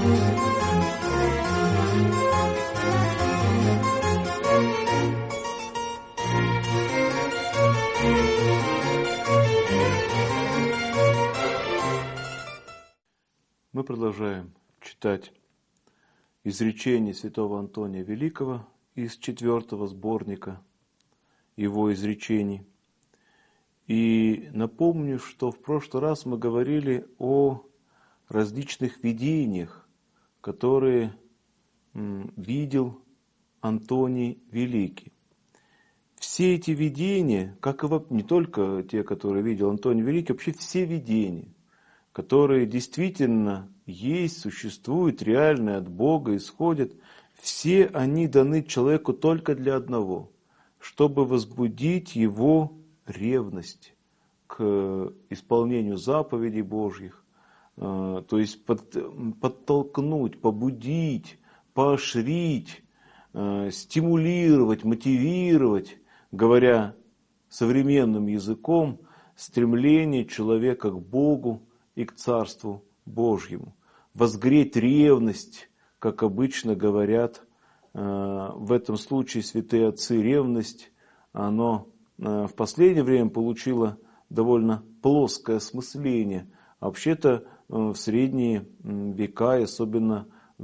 Мы продолжаем читать изречения святого Антония Великого из 4-го сборника его изречений. И напомню, что в прошлый раз мы говорили о различных видениях, которые видел Антоний Великий. Все эти видения, как и не только те, которые видел Антоний Великий, вообще все видения, которые действительно есть, существуют, реальные, от Бога исходят, все они даны человеку только для одного, чтобы возбудить его ревность к исполнению заповедей Божьих, то есть подтолкнуть, побудить, поощрить, стимулировать, мотивировать, говоря современным языком, стремление человека к Богу и к Царству Божьему. Возгреть ревность, как обычно говорят в этом случае святые отцы, ревность, оно в последнее время получило довольно плоское осмысление. Вообще-то в средние века, особенно в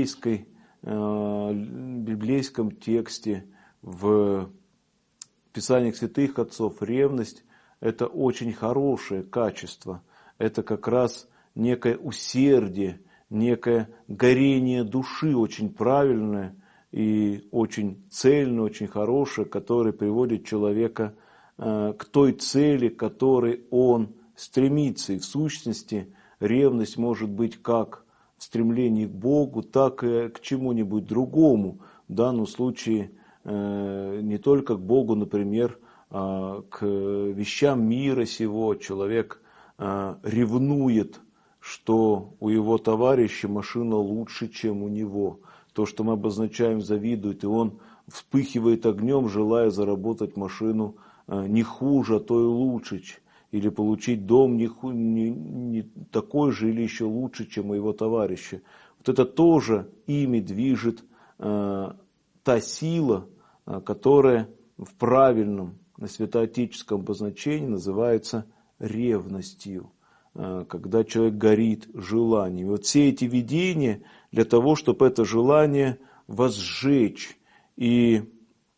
библейском тексте, в Писаниях святых отцов, ревность – это очень хорошее качество. Это как раз некое усердие, некое горение души, очень правильное и очень цельное, очень хорошее, которое приводит человека к той цели, к которой он стремится. И в сущности ревность может быть как в стремлении к Богу, так и к чему-нибудь другому. В данном случае не только к Богу, например, а к вещам мира сего. Человек ревнует, что у его товарища машина лучше, чем у него. То, что мы обозначаем, завидует, и он вспыхивает огнем, желая заработать машину не хуже, а то и лучше, или получить дом не такой же или еще лучше, чем у его товарища. Вот это тоже ими движет та сила, которая в правильном святоотеческом обозначении называется ревностью, когда человек горит желанием. И вот все эти видения для того, чтобы это желание возжечь. И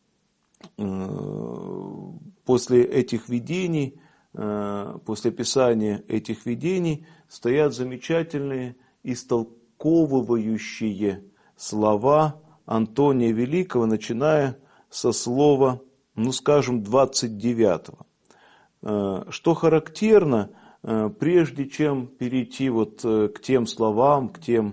после этих видений, после описания этих видений стоят замечательные истолковывающие слова Антония Великого, начиная со слова, 29. Что характерно, прежде чем перейти к тем словам, к тем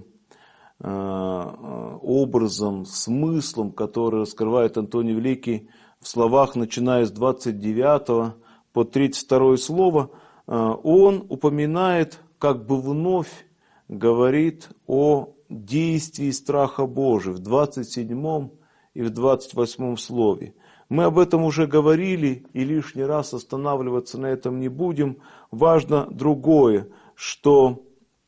образом, смыслом, который раскрывает Антоний Великий в словах, начиная с 29 по 32 слово, он упоминает, как бы вновь говорит о действии страха Божия в 27 и в 28 слове. Мы об этом уже говорили и лишний раз останавливаться на этом не будем. Важно другое, что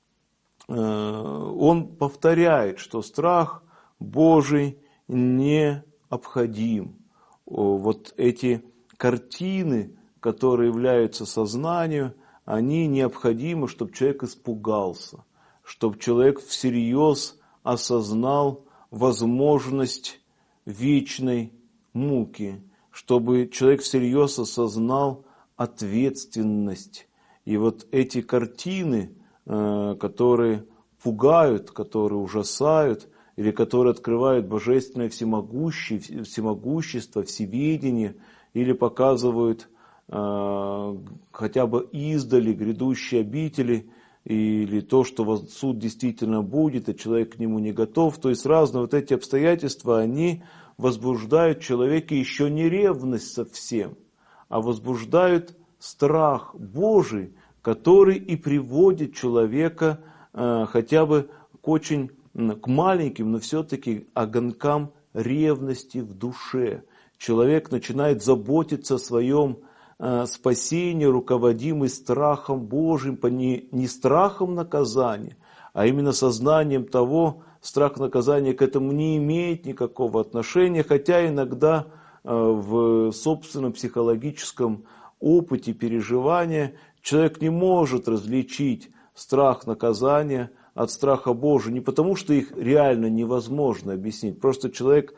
он повторяет, что страх Божий необходим. Вот эти картины, которые являются сознанию, они необходимы, чтобы человек испугался, чтобы человек всерьез осознал возможность вечной муки, чтобы человек всерьез осознал ответственность. И вот эти картины, которые пугают, которые ужасают, или которые открывают божественное всемогущество, всеведение, или показывают хотя бы издали грядущие обители, или то, что суд действительно будет, и человек к нему не готов. То есть разные вот эти обстоятельства, они возбуждают в человеке еще не ревность совсем, а возбуждают страх Божий, который и приводит человека хотя бы к маленьким, но все-таки огонькам ревности в душе. Человек начинает заботиться о своем спасении, руководимый страхом Божьим, не страхом наказания, а именно сознанием того, страх наказания к этому не имеет никакого отношения, хотя иногда в собственном психологическом опыте переживания человек не может различить страх наказания от страха Божия, не потому что их реально невозможно объяснить, просто человек,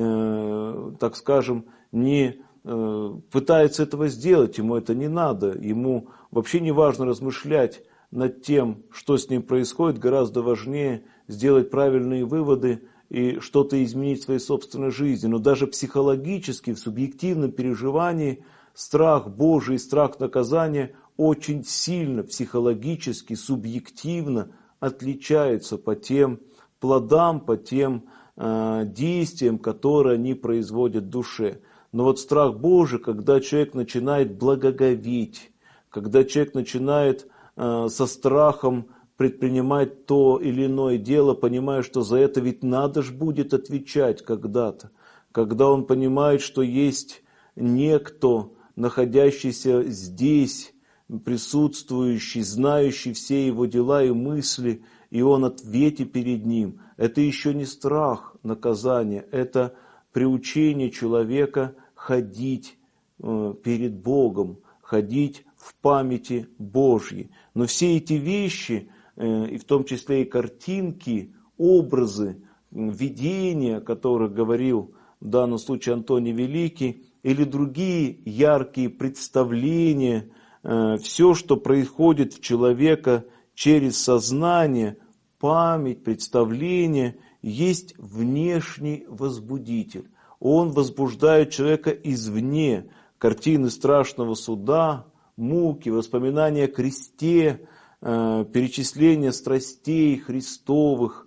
так скажем, не пытается этого сделать, ему это не надо, ему вообще не важно размышлять над тем, что с ним происходит, гораздо важнее сделать правильные выводы и что-то изменить в своей собственной жизни. Но даже психологически, в субъективном переживании, страх Божий, страх наказания очень сильно психологически, субъективно отличаются по тем плодам, по тем действиям, которые они производят в душе. Но вот страх Божий, когда человек начинает благоговеть, когда человек начинает со страхом предпринимать то или иное дело, понимая, что за это ведь надо ж будет отвечать когда-то. Когда он понимает, что есть некто, находящийся здесь, присутствующий, знающий все его дела и мысли, и он ответит перед ним. Это еще не страх наказания, это приучение человека ходить перед Богом, ходить в памяти Божьей. Но все эти вещи, и в том числе и картинки, образы, видения, о которых говорил в данном случае Антоний Великий, или другие яркие представления, все, что происходит в человека через сознание, память, представление, есть внешний возбудитель. Он возбуждает человека извне. Картины страшного суда, муки, воспоминания о кресте, перечисление страстей Христовых,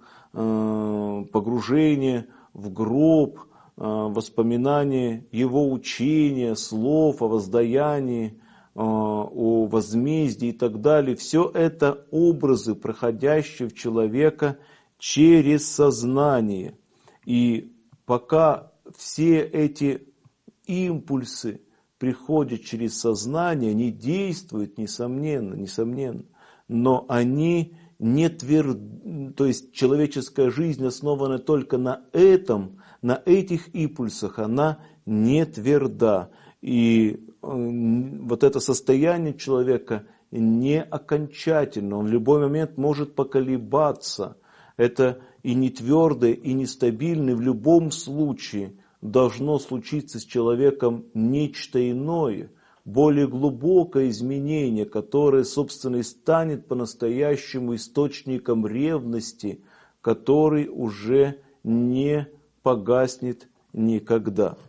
погружение в гроб, воспоминания Его учения, слов о воздаянии, о возмездии и так далее. Все это образы, проходящие в человека через сознание. И пока все эти импульсы приходят через сознание, они действуют, несомненно, но они не тверды, то есть человеческая жизнь основана только на этом, на этих импульсах, она не тверда. И вот это состояние человека не окончательно, он в любой момент может поколебаться. Это и не твердое, и нестабильное, в любом случае должно случиться с человеком нечто иное, более глубокое изменение, которое, собственно, и станет по-настоящему источником ревности, который уже не погаснет никогда.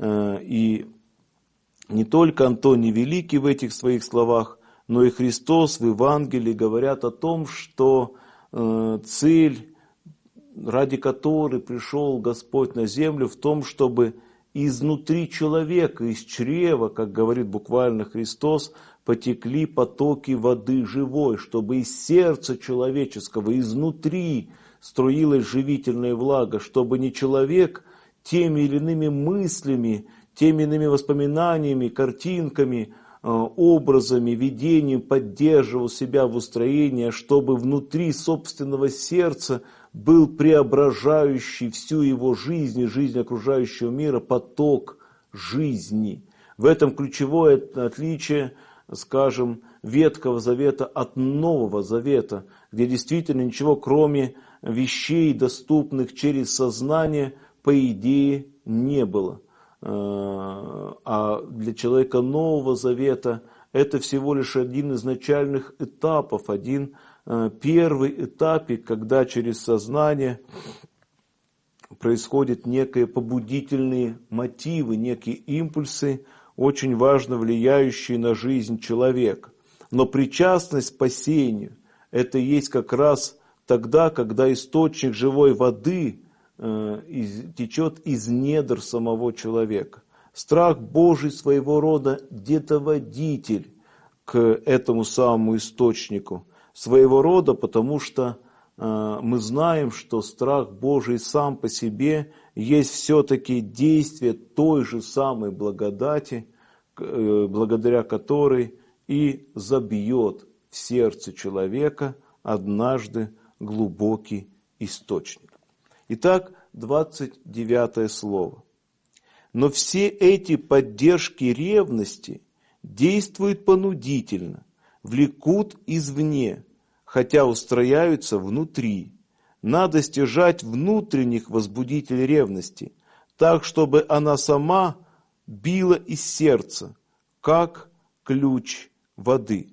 И не только Антоний Великий в этих своих словах, но и Христос в Евангелии говорят о том, что цель, ради которой пришел Господь на землю, в том, чтобы изнутри человека, из чрева, как говорит буквально Христос, потекли потоки воды живой, чтобы из сердца человеческого, изнутри струилась живительная влага, чтобы не человек теми или иными мыслями, теми или иными воспоминаниями, картинками, образами, видением поддерживал себя в устроении, а чтобы внутри собственного сердца был преображающий всю его жизнь и жизнь окружающего мира поток жизни. В этом ключевое отличие, скажем, Ветхого Завета от Нового Завета, где действительно ничего, кроме вещей, доступных через сознание, по идее, не было. А для человека Нового Завета это всего лишь один из начальных этапов, один первый этапик, когда через сознание происходят некие побудительные мотивы, некие импульсы, очень важно влияющие на жизнь человека. Но причастность к спасению – это есть как раз тогда, когда источник живой воды течет из недр самого человека. Страх Божий своего рода детоводитель к этому самому источнику. Своего рода, потому что мы знаем, что страх Божий сам по себе есть все-таки действие той же самой благодати, благодаря которой и забьет в сердце человека однажды глубокий источник. Итак, 29 слово. Но все эти поддержки ревности действуют понудительно, влекут извне, хотя устрояются внутри. Надо стяжать внутренних возбудителей ревности, так, чтобы она сама била из сердца, как ключ воды.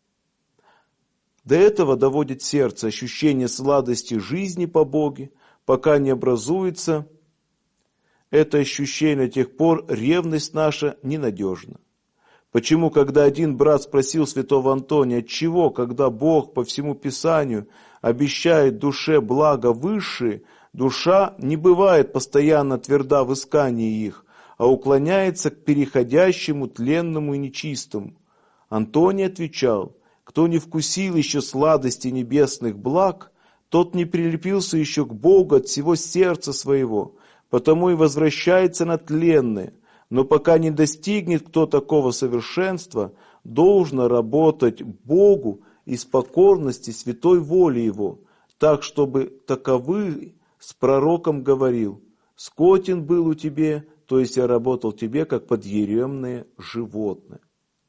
До этого доводит сердце ощущение сладости жизни по Боге, пока не образуется это ощущение, до тех пор ревность наша ненадежна. Почему, когда один брат спросил святого Антония, отчего, когда Бог по всему Писанию обещает душе благо высшие, душа не бывает постоянно тверда в искании их, а уклоняется к переходящему тленному и нечистому? Антоний отвечал: кто не вкусил еще сладости небесных благ, тот не прилепился еще к Богу от всего сердца своего, потому и возвращается на тленное. Но пока не достигнет кто такого совершенства, должно работать Богу из покорности святой воли Его, так, чтобы таковый с пророком говорил: скотен был у тебе, то есть я работал тебе, как подъеремное животное.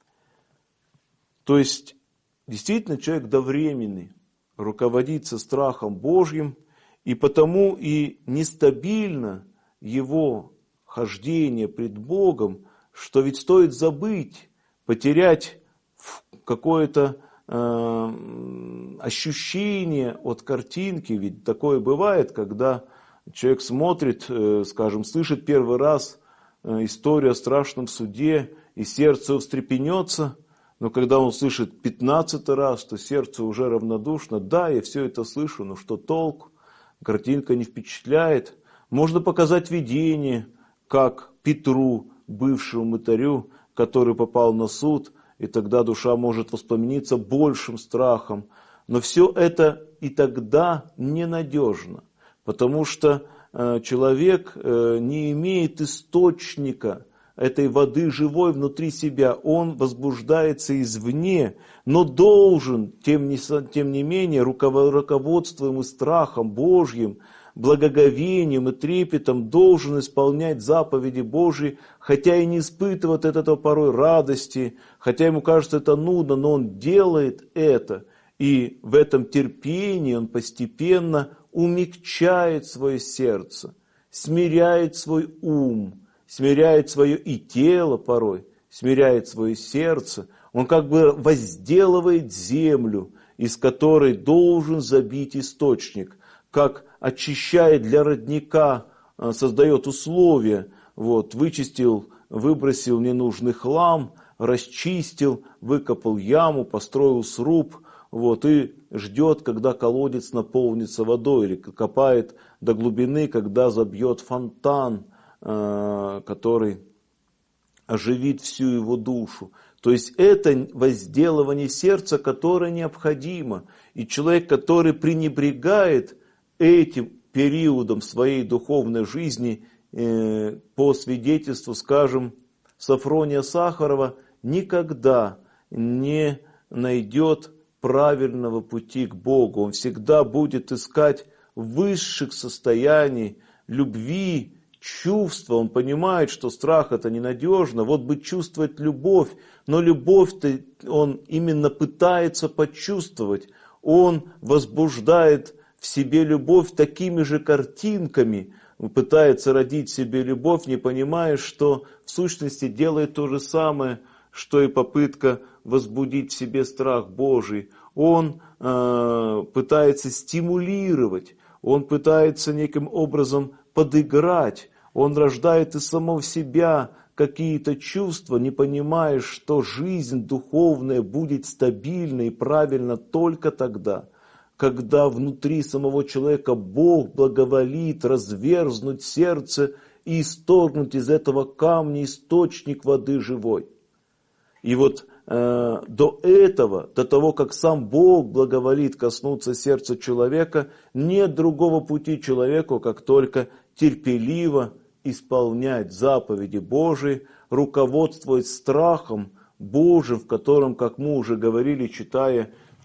То есть, действительно, человек довременный, руководится страхом Божьим, и потому и нестабильно его хождение пред Богом, что ведь стоит забыть, потерять какое-то ощущение от картинки. Ведь такое бывает, когда человек смотрит, скажем, слышит первый раз историю о страшном суде, и сердце встрепенется, но когда он слышит 15-й раз, то сердце уже равнодушно. Да, я все это слышу, но что толку? Картинка не впечатляет. Можно показать видение, как Петру, бывшему мытарю, который попал на суд, и тогда душа может воспламениться большим страхом. Но все это и тогда ненадежно, потому что человек не имеет источника этой воды живой внутри себя, он возбуждается извне, но должен, тем не менее, руководствуемый страхом Божьим, благоговением и трепетом, должен исполнять заповеди Божьи, хотя и не испытывает от этого порой радости, хотя ему кажется это нудно, но он делает это, и в этом терпении он постепенно умягчает свое сердце, смиряет свой ум, смиряет свое и тело порой, смиряет свое сердце. Он как бы возделывает землю, из которой должен забить источник, как очищает для родника, создает условия, вычистил, выбросил ненужный хлам, расчистил, выкопал яму, построил сруб, и ждет, когда колодец наполнится водой, или копает до глубины, когда забьет фонтан, который оживит всю его душу. То есть это возделывание сердца, которое необходимо. И человек, который пренебрегает этим периодом своей духовной жизни, по свидетельству, скажем, Софрония Сахарова, никогда не найдет правильного пути к Богу. Он всегда будет искать высших состояний, любви, чувства. Он понимает, что страх это ненадежно. Бы чувствовать любовь, но любовь-то он именно пытается почувствовать. Он возбуждает в себе любовь такими же картинками, пытается родить в себе любовь, не понимая, что в сущности делает то же самое, что и попытка возбудить в себе страх Божий. Он пытается стимулировать, он пытается неким образом подыграть, он рождает из самого себя какие-то чувства, не понимая, что жизнь духовная будет стабильна и правильна только тогда, когда внутри самого человека Бог благоволит разверзнуть сердце и исторгнуть из этого камня источник воды живой. И до этого, до того, как сам Бог благоволит коснуться сердца человека, нет другого пути человеку, как только терпеливо исполнять заповеди Божии, руководствуясь страхом Божьим, в котором, как мы уже говорили, читая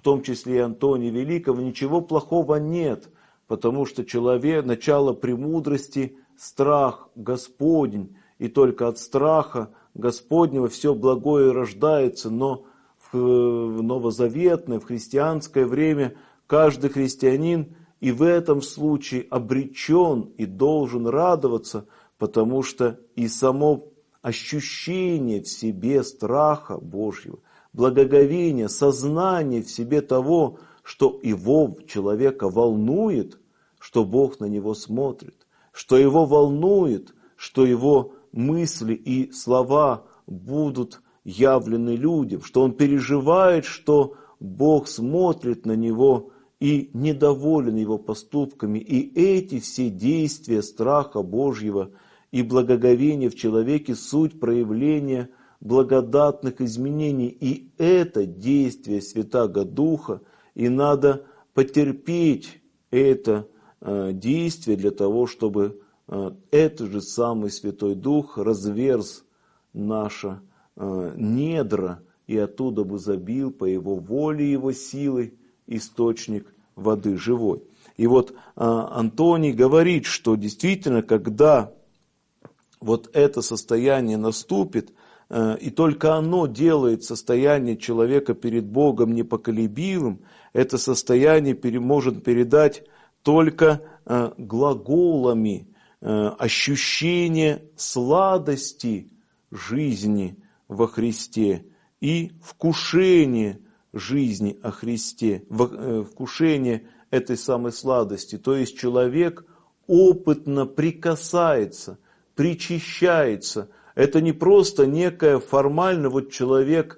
том числе и Антония Великого, ничего плохого нет, потому что человек, начало премудрости – страх Господень, и только от страха Господнего все благое рождается, но в новозаветное, в христианское время каждый христианин и в этом случае обречен и должен радоваться, потому что и само ощущение в себе страха Божьего, благоговение, сознание в себе того, что его человека волнует, что Бог на него смотрит, что его волнует, что его мысли и слова будут явлены людям, что он переживает, что Бог смотрит на него и недоволен его поступками. И эти все действия страха Божьего и благоговения в человеке суть проявления благодатных изменений. И это действие Святаго Духа, и надо потерпеть это действие для того, чтобы этот же самый Святой Дух разверз наше недра и оттуда бы забил по Его воле, Его силой источник воды живой. И вот Антоний говорит, что действительно, когда вот это состояние наступит, и только оно делает состояние человека перед Богом непоколебимым, это состояние может передать только глаголами ощущение сладости жизни во Христе и вкушение жизни о Христе, вкушение этой самой сладости. То есть человек опытно прикасается, причащается. Это не просто некое формально, вот человек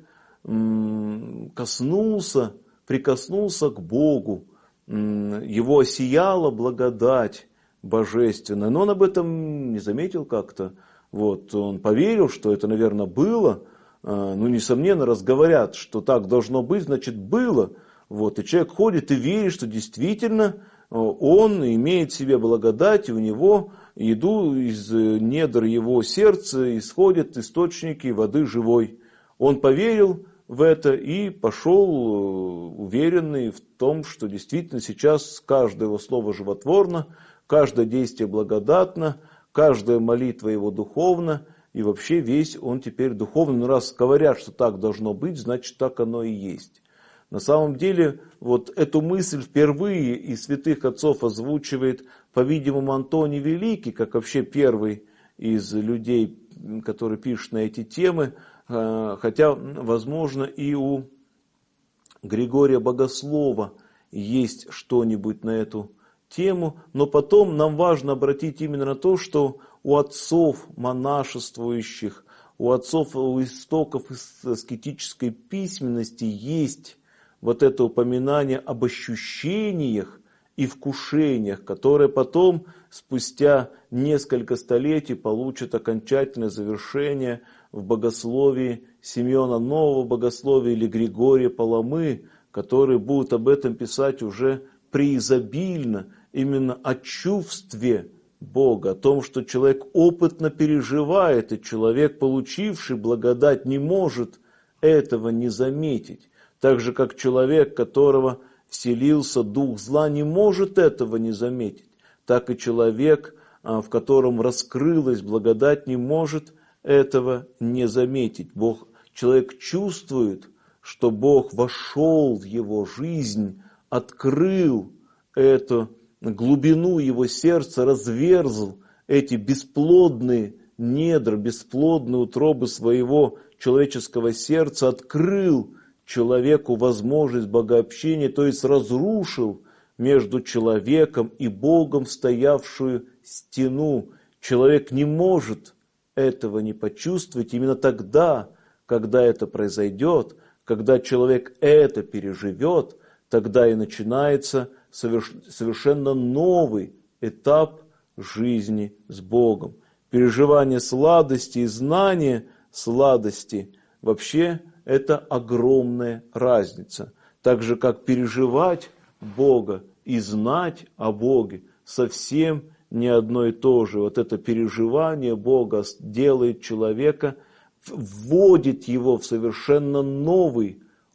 прикоснулся к Богу, его осияла благодать божественная, но он об этом не заметил как-то. Вот, он поверил, что это, наверное, было. Ну, несомненно, раз говорят, что так должно быть, значит, было. Вот, и человек ходит и верит, что действительно он имеет в себе благодать, и у него из недр его сердца исходят источники воды живой. Он поверил в это и пошел уверенный в том, что действительно сейчас каждое его слово животворно, каждое действие благодатно, каждая молитва его духовна, и вообще весь он теперь духовный. Но раз говорят, что так должно быть, значит так оно и есть. На самом деле, вот эту мысль впервые из святых отцов озвучивает, по-видимому, Антоний Великий, как вообще первый из людей, который пишет на эти темы, хотя, возможно, и у Григория Богослова есть что-нибудь на эту тему, но потом нам важно обратить именно на то, что у отцов монашествующих, у отцов у истоков аскетической письменности есть вот это упоминание об ощущениях и вкушениях, которые потом, спустя несколько столетий, получат окончательное завершение в богословии Симеона Нового Богословия или Григория Паламы, которые будут об этом писать уже преизобильно, именно о чувстве Бога, о том, что человек опытно переживает, и человек, получивший благодать, не может этого не заметить. Так же, как человек, которого вселился дух зла, не может этого не заметить, так и человек, в котором раскрылась благодать, не может этого не заметить. Человек чувствует, что Бог вошел в его жизнь, открыл эту глубину его сердца, разверзл эти бесплодные недра, бесплодные утробы своего человеческого сердца, открыл человеку возможность богообщения, то есть разрушил между человеком и Богом стоявшую стену. Человек не может этого не почувствовать. Именно тогда, когда это произойдет, когда человек это переживет, тогда и начинается совершенно новый этап жизни с Богом. Переживание сладости и знание сладости вообще это огромная разница. Так же, как переживать Бога и знать о Боге, совсем не одно и то же. Вот это переживание Бога делает человека, вводит его в совершенно новый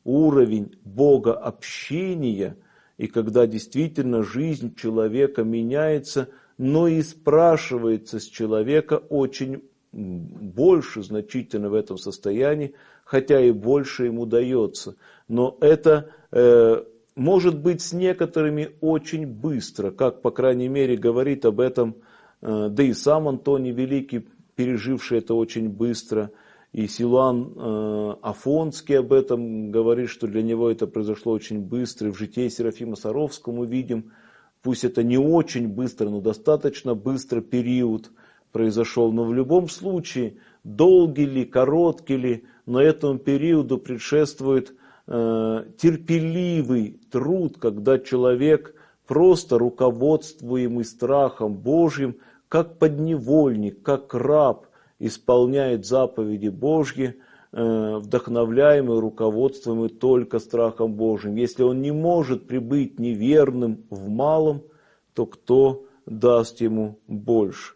уровень богообщения, и когда действительно жизнь человека меняется, но и спрашивается с человека очень больше значительно в этом состоянии, хотя и больше ему дается. Но это может быть с некоторыми очень быстро, как, по крайней мере, говорит об этом, да и сам Антоний Великий, переживший это очень быстро, и Силуан Афонский об этом говорит, что для него это произошло очень быстро. И в житии Серафима Саровского мы видим, пусть это не очень быстро, но достаточно быстро период произошел. Но в любом случае, долгий ли, короткий ли, но этому периоду предшествует терпеливый труд, когда человек, просто руководствуемый страхом Божьим, как подневольник, как раб, исполняет заповеди Божьи, вдохновляемый, руководствуемый только страхом Божьим. Если он не может пребыть неверным в малом, то кто даст ему больше?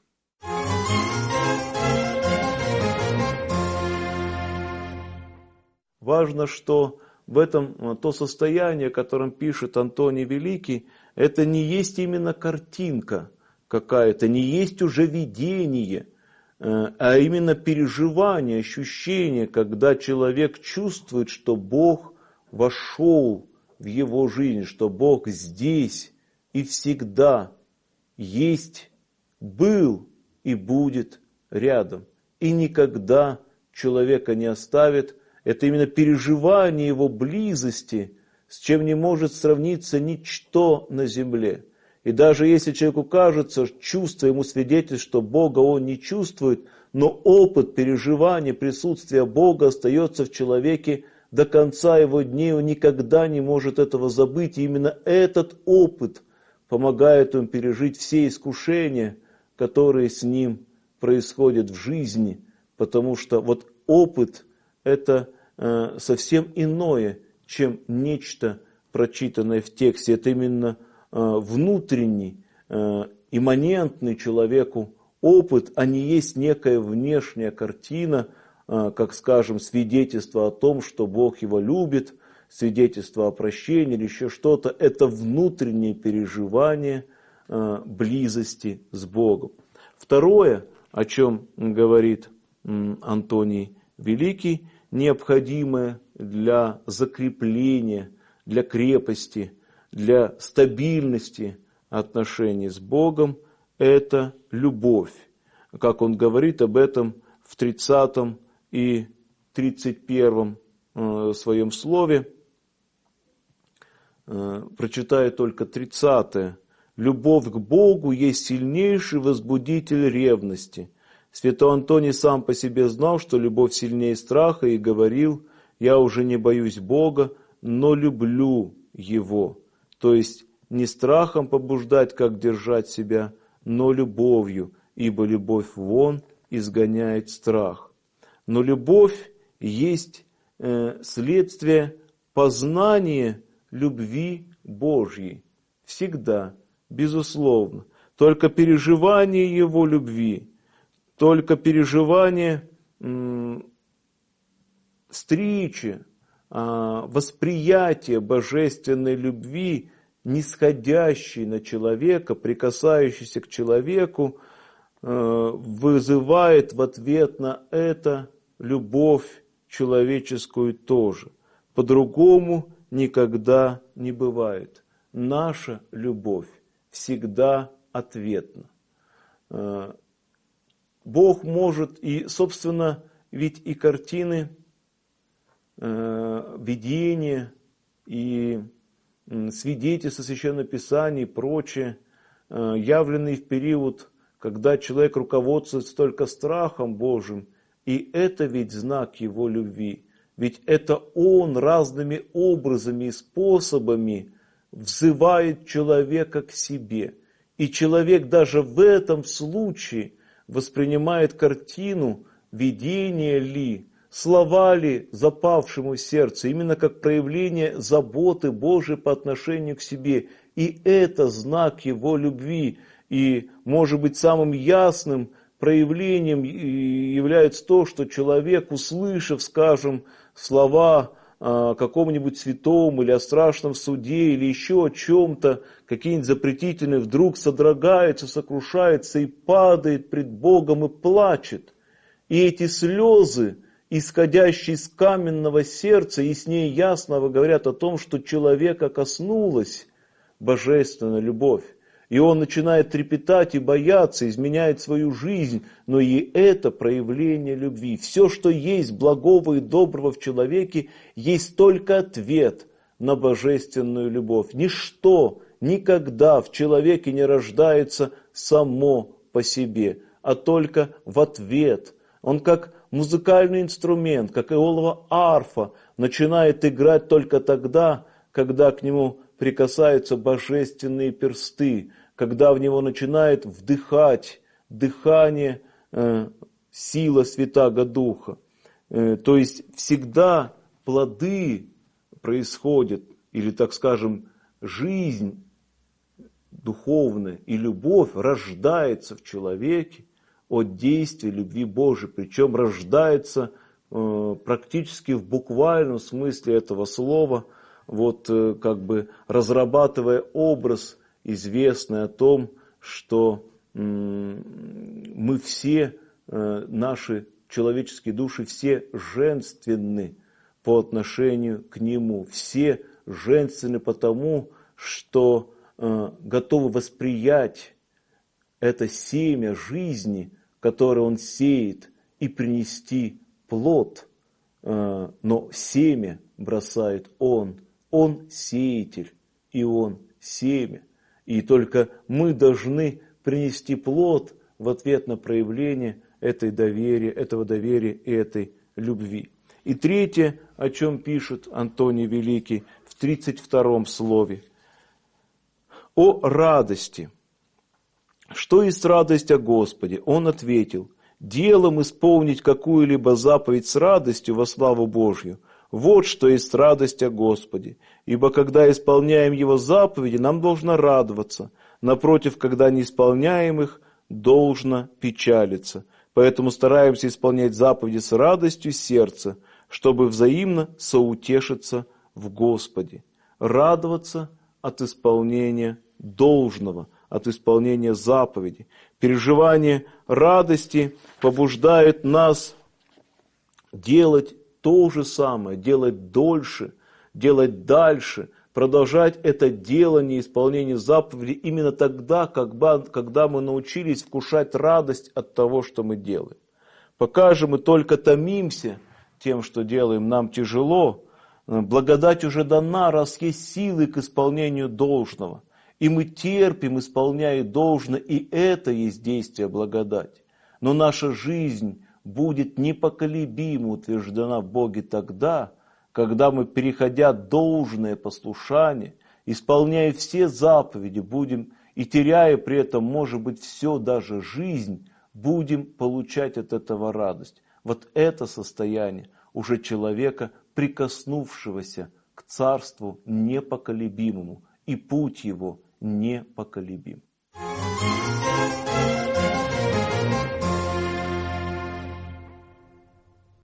Важно, что в этом то состояние, о котором пишет Антоний Великий, это не есть именно картинка какая-то, не есть уже видение, а именно переживание, ощущение, когда человек чувствует, что Бог вошел в его жизнь, что Бог здесь и всегда есть, был и будет рядом. И никогда человека не оставит. Это именно переживание его близости, с чем не может сравниться ничто на земле. И даже если человеку кажется, чувство ему свидетельствует, что Бога он не чувствует, но опыт переживания присутствия Бога остается в человеке до конца его дней, он никогда не может этого забыть. И именно этот опыт помогает ему пережить все искушения, которые с ним происходят в жизни, потому что вот опыт – это совсем иное, чем нечто прочитанное в тексте. Это именно внутренний, имманентный человеку опыт, а не есть некая внешняя картина, как, скажем, свидетельство о том, что Бог его любит, свидетельство о прощении или еще что-то. Это внутреннее переживание близости с Богом. Второе, о чем говорит Антоний Великий, необходимое для закрепления, для крепости, для стабильности отношений с Богом, это любовь. Как он говорит об этом в 30 и 31 своем слове, прочитаю только 30-е. «Любовь к Богу есть сильнейший возбудитель ревности. Святой Антоний сам по себе знал, что любовь сильнее страха, и говорил: я уже не боюсь Бога, но люблю Его». То есть не страхом побуждать, как держать себя, но любовью, ибо любовь вон изгоняет страх. Но любовь есть следствие познания любви Божьей. Всегда, безусловно. Только переживание Его любви, только переживание встречи, восприятие божественной любви, нисходящей на человека, прикасающейся к человеку, вызывает в ответ на это любовь человеческую тоже. По-другому никогда не бывает. Наша любовь всегда ответна. Бог может, и, собственно, ведь и картины, видения, и свидетельства Священного Писания и прочее, явленные в период, когда человек руководствуется только страхом Божьим, и это ведь знак его любви. Ведь это Он разными образами и способами взывает человека к себе. И человек даже в этом случае воспринимает картину, видение ли, слова ли запавшему в сердце, именно как проявление заботы Божией по отношению к себе. И это знак его любви. И, может быть, самым ясным проявлением является то, что человек, услышав, скажем, слова о каком-нибудь святом или о страшном суде или еще о чем-то, какие-нибудь запретительные, вдруг содрогается, сокрушается и падает пред Богом и плачет. И эти слезы, исходящие из каменного сердца, яснее ясного говорят о том, что человека коснулась божественная любовь. И он начинает трепетать и бояться, изменяет свою жизнь, но и это проявление любви. Все, что есть благого и доброго в человеке, есть только ответ на божественную любовь. Ничто никогда в человеке не рождается само по себе, а только в ответ. Он как музыкальный инструмент, как иолова арфа, начинает играть только тогда, когда к нему прикасаются божественные персты, когда в него начинает вдыхать дыхание сила Святаго Духа. То есть всегда плоды происходят, или, так скажем, жизнь духовная и любовь рождается в человеке от действия любви Божией, причем рождается практически в буквальном смысле этого слова, вот как бы разрабатывая образ, известный о том, что мы все, наши человеческие души, все женственны по отношению к Нему, все женственны потому, что готовы восприять это семя жизни, которое Он сеет, и принести плод, но семя бросает Он. Он сеятель, и Он семя. И только мы должны принести плод в ответ на проявление этого доверия и этой любви. И третье, о чем пишет Антоний Великий в 32-м слове. О радости. Что есть радость о Господе? Он ответил: делом исполнить какую-либо заповедь с радостью во славу Божью. Вот что есть радость о Господе. Ибо когда исполняем Его заповеди, нам должно радоваться. Напротив, когда не исполняем их, должно печалиться. Поэтому стараемся исполнять заповеди с радостью сердца, чтобы взаимно соутешиться в Господе. Радоваться от исполнения должного, от исполнения заповеди. Переживание радости побуждает нас делать то же самое, делать дольше, делать дальше, продолжать это делание, исполнение заповедей именно тогда, когда мы научились вкушать радость от того, что мы делаем. Пока же мы только томимся тем, что делаем, нам тяжело, благодать уже дана, раз есть силы к исполнению должного. И мы терпим, исполняя должно, и это есть действие благодати. Но наша жизнь будет непоколебимо утверждена в Боге тогда, когда мы, переходя должное послушание, исполняя все заповеди, будем и теряя при этом, может быть, все, даже жизнь, будем получать от этого радость. Вот это состояние уже человека, прикоснувшегося к Царству непоколебимому, и путь его непоколебим.